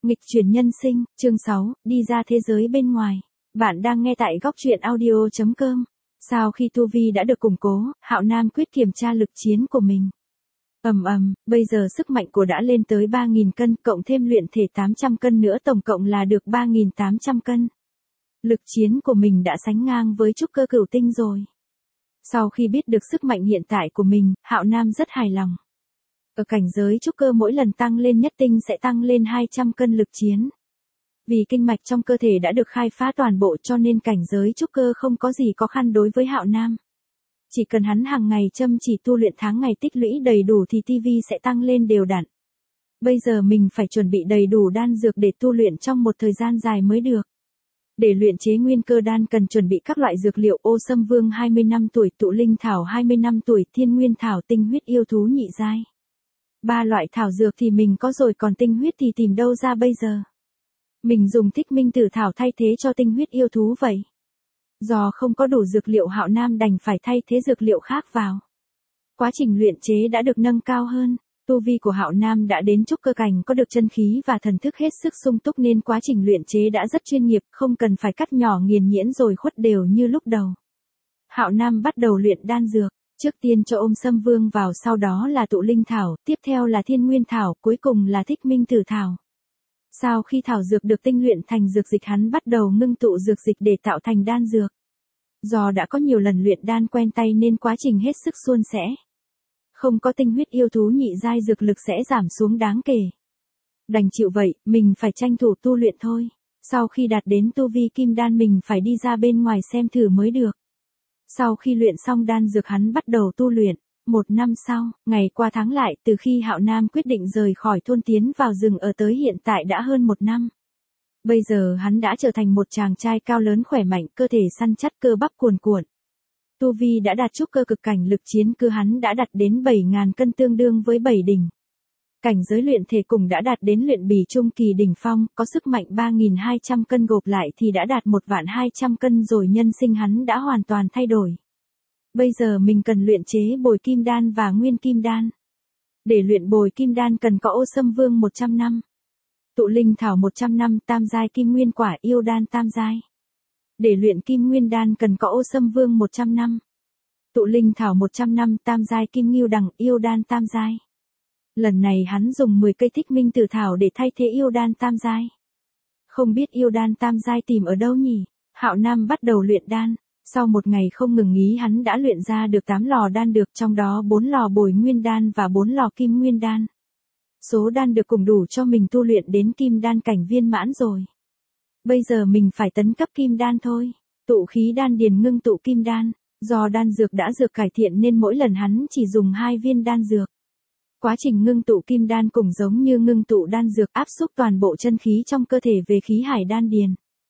Nghịch chuyển nhân sinh, chương 6, đi ra thế giới bên ngoài. Bạn đang nghe tại góc truyện audio.com. Sau khi tu vi đã được củng cố, Hạo Nam quyết kiểm tra lực chiến của mình. Bây giờ sức mạnh của đã lên tới 3.000 cân, cộng thêm luyện thể 800 cân nữa, tổng cộng là được 3.800 cân. Lực chiến của mình đã sánh ngang với trúc cơ cửu tinh rồi. Sau khi biết được sức mạnh hiện tại của mình, Hạo Nam rất hài lòng. Ở cảnh giới trúc cơ mỗi lần tăng lên nhất tinh sẽ tăng lên 200 cân lực chiến. Vì kinh mạch trong cơ thể đã được khai phá toàn bộ cho nên cảnh giới trúc cơ không có gì khó khăn đối với Hạo Nam. Chỉ cần hắn hàng ngày chăm chỉ tu luyện, tháng ngày tích lũy đầy đủ thì TV sẽ tăng lên đều đặn. Bây giờ mình phải chuẩn bị đầy đủ đan dược để tu luyện trong một thời gian dài mới được. Để luyện chế nguyên cơ đan cần chuẩn bị các loại dược liệu: ô sâm vương 20 năm tuổi, tụ linh thảo 20 năm tuổi, thiên nguyên thảo, tinh huyết yêu thú nhị giai. 3 loại thảo dược thì mình có rồi, còn tinh huyết thì tìm đâu ra bây giờ. Mình dùng thích minh tử thảo thay thế cho tinh huyết yêu thú vậy. Do không có đủ dược liệu, Hạo Nam đành phải thay thế dược liệu khác vào. Quá trình luyện chế đã được nâng cao hơn. Tu vi của Hạo Nam đã đến trúc cơ cảnh, có được chân khí và thần thức hết sức sung túc nên quá trình luyện chế đã rất chuyên nghiệp, không cần phải cắt nhỏ nghiền nhuyễn rồi khuất đều như lúc đầu. Hạo Nam bắt đầu luyện đan dược. Trước tiên cho ôm sâm vương vào, sau đó là tụ linh thảo, tiếp theo là thiên nguyên thảo, cuối cùng là thích minh tử thảo. Sau khi thảo dược được tinh luyện thành dược dịch, hắn bắt đầu ngưng tụ dược dịch để tạo thành đan dược. Do đã có nhiều lần luyện đan quen tay nên quá trình hết sức suôn sẻ. Không có tinh huyết yêu thú nhị giai, dược lực sẽ giảm xuống đáng kể. Đành chịu vậy, mình phải tranh thủ tu luyện thôi. Sau khi đạt đến tu vi kim đan mình phải đi ra bên ngoài xem thử mới được. Sau khi luyện xong đan dược hắn bắt đầu tu luyện. 1 năm sau, ngày qua tháng lại, từ khi Hạo Nam quyết định rời khỏi thôn tiến vào rừng ở tới hiện tại đã hơn 1 năm. Bây giờ hắn đã trở thành một chàng trai cao lớn khỏe mạnh, cơ thể săn chắc, cơ bắp cuồn cuộn. Tu vi đã đạt trúc cơ cực cảnh, lực chiến cứ hắn đã đạt đến 7.000 cân, tương đương với 7 đỉnh. Cảnh giới luyện thể cùng đã đạt đến luyện bì trung kỳ đỉnh phong, có sức mạnh 3.200 cân, gộp lại thì đã đạt 1.200 cân rồi. Nhân sinh hắn đã hoàn toàn thay đổi. Bây giờ mình cần luyện chế bồi kim đan và nguyên kim đan. Để luyện bồi kim đan cần có ô sâm vương 100 năm, tụ linh thảo 100 năm, tam giai kim nguyên quả, yêu đan tam giai. Để luyện kim nguyên đan cần có ô sâm vương 100 năm, tụ linh thảo 100 năm, tam giai kim ngưu đằng, yêu đan tam giai. Lần này hắn dùng 10 cây thích minh tử thảo để thay thế yêu đan tam giai. Không biết yêu đan tam giai tìm ở đâu nhỉ? Hạo Nam bắt đầu luyện đan. Sau một ngày không ngừng nghỉ hắn đã luyện ra được 8 lò đan được, trong đó 4 lò bồi nguyên đan và 4 lò kim nguyên đan. Số đan được cũng đủ cho mình tu luyện đến kim đan cảnh viên mãn rồi. Bây giờ mình phải tấn cấp kim đan thôi. Tụ khí đan điền ngưng tụ kim đan. Do đan dược đã dược cải thiện nên mỗi lần hắn chỉ dùng 2 viên đan dược. Quá trình ngưng tụ kim đan cũng giống như ngưng tụ đan dược, áp xúc toàn bộ chân khí trong cơ thể về khí hải đan điền.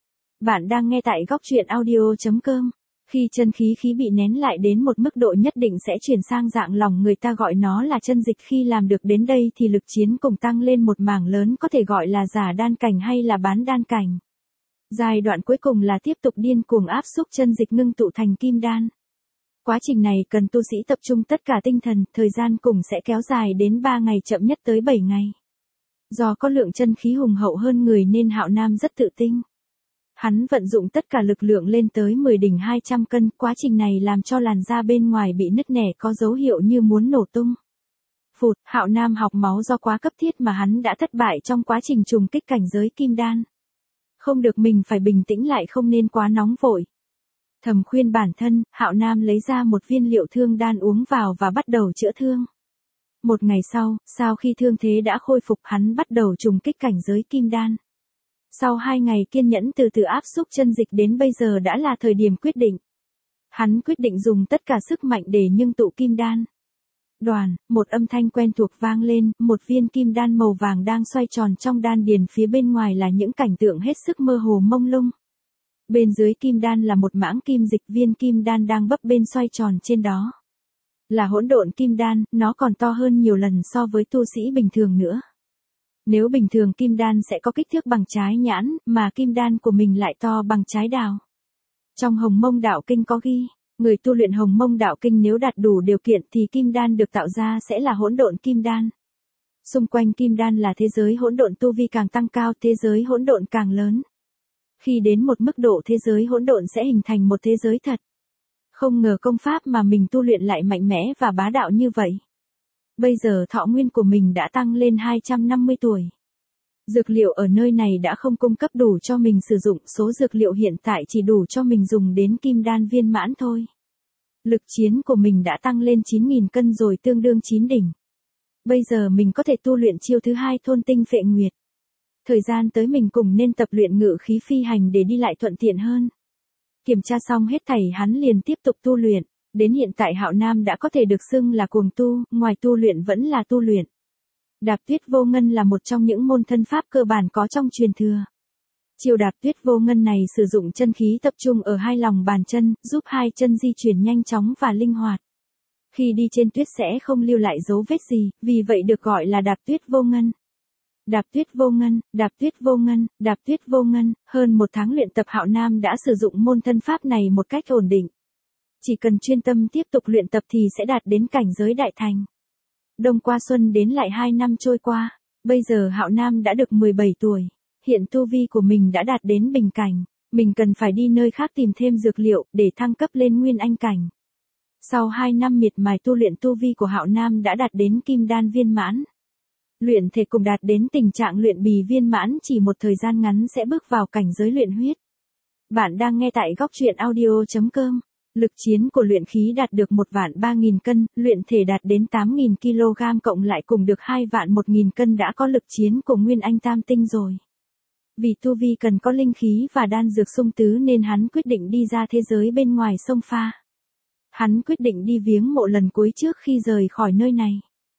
Bạn đang nghe tại góc truyện audio.com. Khi chân khí bị nén lại đến một mức độ nhất định sẽ chuyển sang dạng lỏng, người ta gọi nó là chân dịch. Khi làm được đến đây thì lực chiến cùng tăng lên một mảng lớn, có thể gọi là giả đan cảnh hay là bán đan cảnh. Giai đoạn cuối cùng là tiếp tục điên cuồng áp xúc chân dịch ngưng tụ thành kim đan. Quá trình này cần tu sĩ tập trung tất cả tinh thần, thời gian cùng sẽ kéo dài đến 3 ngày, chậm nhất tới 7 ngày. Do có lượng chân khí hùng hậu hơn người nên Hạo Nam rất tự tin. Hắn vận dụng tất cả lực lượng lên tới 10 đỉnh 200 cân, quá trình này làm cho làn da bên ngoài bị nứt nẻ, có dấu hiệu như muốn nổ tung. Phụt, Hạo Nam học máu do quá cấp thiết mà hắn đã thất bại trong quá trình trùng kích cảnh giới kim đan. Không được, mình phải bình tĩnh lại, không nên quá nóng vội. Thầm khuyên bản thân, Hạo Nam lấy ra một viên liệu thương đan uống vào và bắt đầu chữa thương. 1 ngày sau khi thương thế đã khôi phục, hắn bắt đầu trùng kích cảnh giới kim đan. Sau 2 ngày kiên nhẫn từ từ áp xúc chân dịch đến bây giờ đã là thời điểm quyết định. Hắn quyết định dùng tất cả sức mạnh để ngưng tụ kim đan. Đoàn, một âm thanh quen thuộc vang lên, một viên kim đan màu vàng đang xoay tròn trong đan điền, phía bên ngoài là những cảnh tượng hết sức mơ hồ mông lung. Bên dưới kim đan là một mãng kim dịch, viên kim đan đang bấp bênh xoay tròn trên đó. Là hỗn độn kim đan, nó còn to hơn nhiều lần so với tu sĩ bình thường nữa. Nếu bình thường kim đan sẽ có kích thước bằng trái nhãn, mà kim đan của mình lại to bằng trái đào. Trong Hồng Mông Đạo Kinh có ghi, người tu luyện Hồng Mông Đạo Kinh nếu đạt đủ điều kiện thì kim đan được tạo ra sẽ là hỗn độn kim đan. Xung quanh kim đan là thế giới hỗn độn, tu vi càng tăng cao, thế giới hỗn độn càng lớn. Khi đến một mức độ thế giới hỗn độn sẽ hình thành một thế giới thật. Không ngờ công pháp mà mình tu luyện lại mạnh mẽ và bá đạo như vậy. Bây giờ thọ nguyên của mình đã tăng lên 250 tuổi. Dược liệu ở nơi này đã không cung cấp đủ cho mình sử dụng, số dược liệu hiện tại chỉ đủ cho mình dùng đến kim đan viên mãn thôi. Lực chiến của mình đã tăng lên 9.000 cân rồi, tương đương 9 đỉnh. Bây giờ mình có thể tu luyện chiêu thứ 2 thôn tinh phệ nguyệt. Thời gian tới mình cùng nên tập luyện ngự khí phi hành để đi lại thuận tiện hơn. Kiểm tra xong hết thảy hắn liền tiếp tục tu luyện. Đến hiện tại Hạo Nam đã có thể được xưng là cuồng tu, ngoài tu luyện vẫn là tu luyện. Đạp tuyết vô ngân là một trong những môn thân pháp cơ bản có trong truyền thừa. Chiêu đạp tuyết vô ngân này sử dụng chân khí tập trung ở hai lòng bàn chân, giúp hai chân di chuyển nhanh chóng và linh hoạt. Khi đi trên tuyết sẽ không lưu lại dấu vết gì, vì vậy được gọi là đạp tuyết vô ngân. Đạp tuyết vô ngân, đạp tuyết vô ngân, đạp tuyết vô ngân, hơn 1 tháng luyện tập Hạo Nam đã sử dụng môn thân pháp này một cách ổn định. Chỉ cần chuyên tâm tiếp tục luyện tập thì sẽ đạt đến cảnh giới đại thành. Đông qua xuân đến lại 2 năm trôi qua, bây giờ Hạo Nam đã được 17 tuổi. Hiện tu vi của mình đã đạt đến bình cảnh, mình cần phải đi nơi khác tìm thêm dược liệu để thăng cấp lên nguyên anh cảnh. Sau 2 năm miệt mài tu luyện, tu vi của Hạo Nam đã đạt đến kim đan viên mãn. Luyện thể cùng đạt đến tình trạng luyện bì viên mãn, chỉ một thời gian ngắn sẽ bước vào cảnh giới luyện huyết. Bạn đang nghe tại góc truyện audio.com. Lực chiến của luyện khí đạt được 1.3.000 cân, luyện thể đạt đến 8.000 kg cộng lại cùng được 2.1.000 cân đã có lực chiến của Nguyên Anh Tam Tinh rồi. Vì tu vi cần có linh khí và đan dược sung tứ nên hắn quyết định đi ra thế giới bên ngoài sông pha. Hắn quyết định đi viếng mộ lần cuối trước khi rời khỏi nơi này.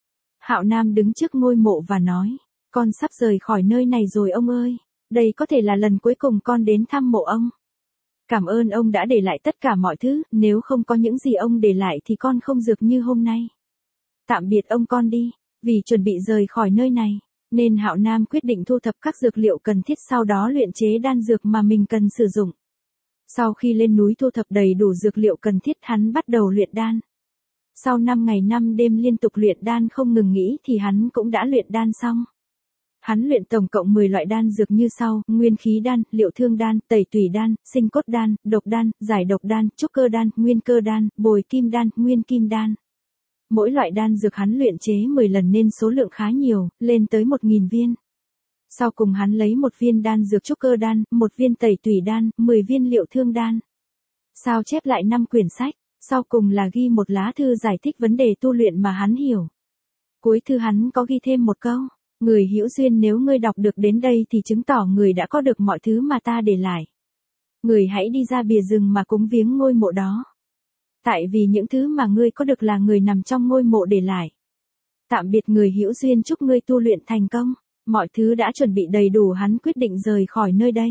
Hạo Nam đứng trước ngôi mộ và nói, con sắp rời khỏi nơi này rồi ông ơi, đây có thể là lần cuối cùng con đến thăm mộ ông. Cảm ơn ông đã để lại tất cả mọi thứ, nếu không có những gì ông để lại thì con không dược như hôm nay. Tạm biệt ông, con đi. Vì chuẩn bị rời khỏi nơi này, nên Hạo Nam quyết định thu thập các dược liệu cần thiết, sau đó luyện chế đan dược mà mình cần sử dụng. Sau khi lên núi thu thập đầy đủ dược liệu cần thiết, hắn bắt đầu luyện đan. Sau 5 ngày 5 đêm liên tục luyện đan không ngừng nghỉ thì hắn cũng đã luyện đan xong. Hắn luyện tổng cộng 10 loại đan dược như sau: nguyên khí đan, liệu thương đan, tẩy tủy đan, sinh cốt đan, độc đan, giải độc đan, trúc cơ đan, nguyên cơ đan, bồi kim đan, nguyên kim đan. Mỗi loại đan dược hắn luyện chế 10 lần nên số lượng khá nhiều, lên tới 1.000 viên. Sau cùng hắn lấy 1 viên đan dược trúc cơ đan, 1 viên tẩy tủy đan, 10 viên liệu thương đan. Sao chép lại 5 quyển sách, sau cùng là ghi một lá thư giải thích vấn đề tu luyện mà hắn hiểu. Cuối thư hắn có ghi thêm một câu: người hữu duyên, nếu ngươi đọc được đến đây thì chứng tỏ người đã có được mọi thứ mà ta để lại. Người hãy đi ra bìa rừng mà cúng viếng ngôi mộ đó. Tại vì những thứ mà ngươi có được là người nằm trong ngôi mộ để lại. Tạm biệt người hữu duyên, chúc ngươi tu luyện thành công. Mọi thứ đã chuẩn bị đầy đủ, hắn quyết định rời khỏi nơi đây.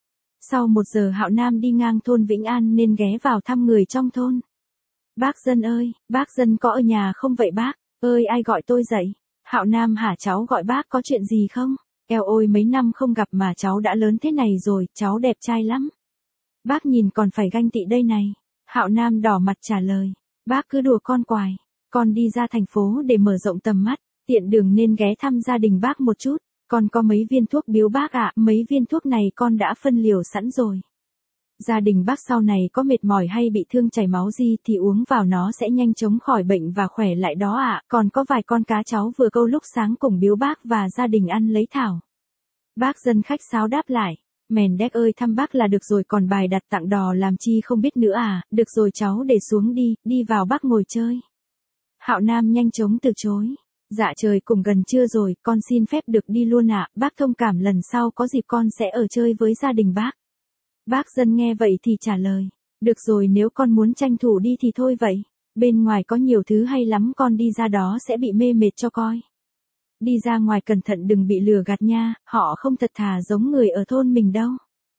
Sau 1 giờ Hạo Nam đi ngang thôn Vĩnh An nên ghé vào thăm người trong thôn. Bác Dân ơi, bác Dân có ở nhà không vậy bác? Ơi, ai gọi tôi dậy? Hạo Nam hả, cháu gọi bác có chuyện gì không? Eo ôi, mấy năm không gặp mà cháu đã lớn thế này rồi, cháu đẹp trai lắm. Bác nhìn còn phải ganh tị đây này. Hạo Nam đỏ mặt trả lời, bác cứ đùa con quài. Con đi ra thành phố để mở rộng tầm mắt, tiện đường nên ghé thăm gia đình bác một chút. Con có mấy viên thuốc biếu bác ạ, mấy viên thuốc này con đã phân liều sẵn rồi. Gia đình bác sau này có mệt mỏi hay bị thương chảy máu gì thì uống vào nó sẽ nhanh chóng khỏi bệnh và khỏe lại đó ạ. Còn có vài con cá cháu vừa câu lúc sáng cùng biếu bác và gia đình ăn lấy thảo. Bác Dân khách sáo đáp lại, mèn đét ơi, thăm bác là được rồi, còn bài đặt tặng đò làm chi không biết nữa à? Được rồi cháu để xuống đi, đi vào bác ngồi chơi. Hạo Nam nhanh chóng từ chối. Dạ trời cũng gần trưa rồi, con xin phép được đi luôn ạ, bác thông cảm, lần sau có dịp con sẽ ở chơi với gia đình bác. Bác Dân nghe vậy thì trả lời, được rồi, nếu con muốn tranh thủ đi thì thôi vậy. Bên ngoài có nhiều thứ hay lắm, con đi ra đó sẽ bị mê mệt cho coi. Đi ra ngoài cẩn thận đừng bị lừa gạt nha, họ không thật thà giống người ở thôn mình đâu.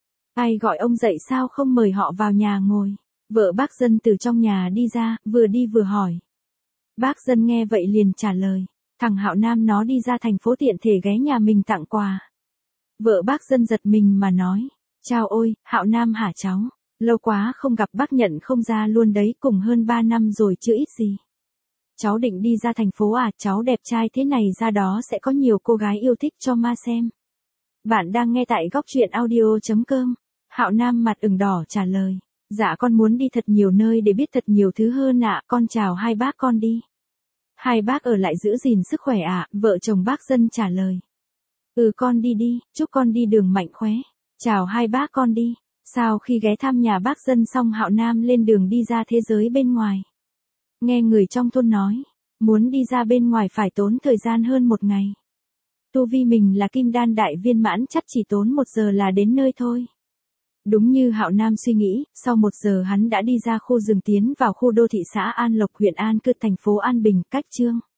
Ai gọi ông dậy sao không mời họ vào nhà ngồi? Vợ bác Dân từ trong nhà đi ra, vừa đi vừa hỏi. Bác Dân nghe vậy liền trả lời, thằng Hạo Nam nó đi ra thành phố tiện thể ghé nhà mình tặng quà. Vợ bác Dân giật mình mà nói, chao ôi, Hạo Nam hả cháu? Lâu quá không gặp bác nhận không ra luôn đấy, cùng hơn 3 năm rồi chứ ít gì. cháu định đi ra thành phố à, cháu đẹp trai thế này ra đó sẽ có nhiều cô gái yêu thích cho ma xem. Bạn đang nghe tại góc truyện audio.com. Hạo Nam mặt ửng đỏ trả lời. Dạ con muốn đi thật nhiều nơi để biết thật nhiều thứ hơn ạ, con chào hai bác con đi. Hai bác ở lại giữ gìn sức khỏe ạ, vợ chồng bác Dân trả lời. Con đi đi, chúc con đi đường mạnh khỏe. Chào hai bác con đi. Sau khi ghé thăm nhà bác Dân xong Hạo Nam lên đường đi ra thế giới bên ngoài. Nghe người trong thôn nói, muốn đi ra bên ngoài phải tốn thời gian hơn một ngày. Tu vi mình là kim đan đại viên mãn chắc chỉ tốn 1 giờ là đến nơi thôi. Đúng như Hạo Nam suy nghĩ, sau 1 giờ hắn đã đi ra khu rừng tiến vào khu đô thị xã An Lộc huyện An Cư thành phố An Bình, cách Chương.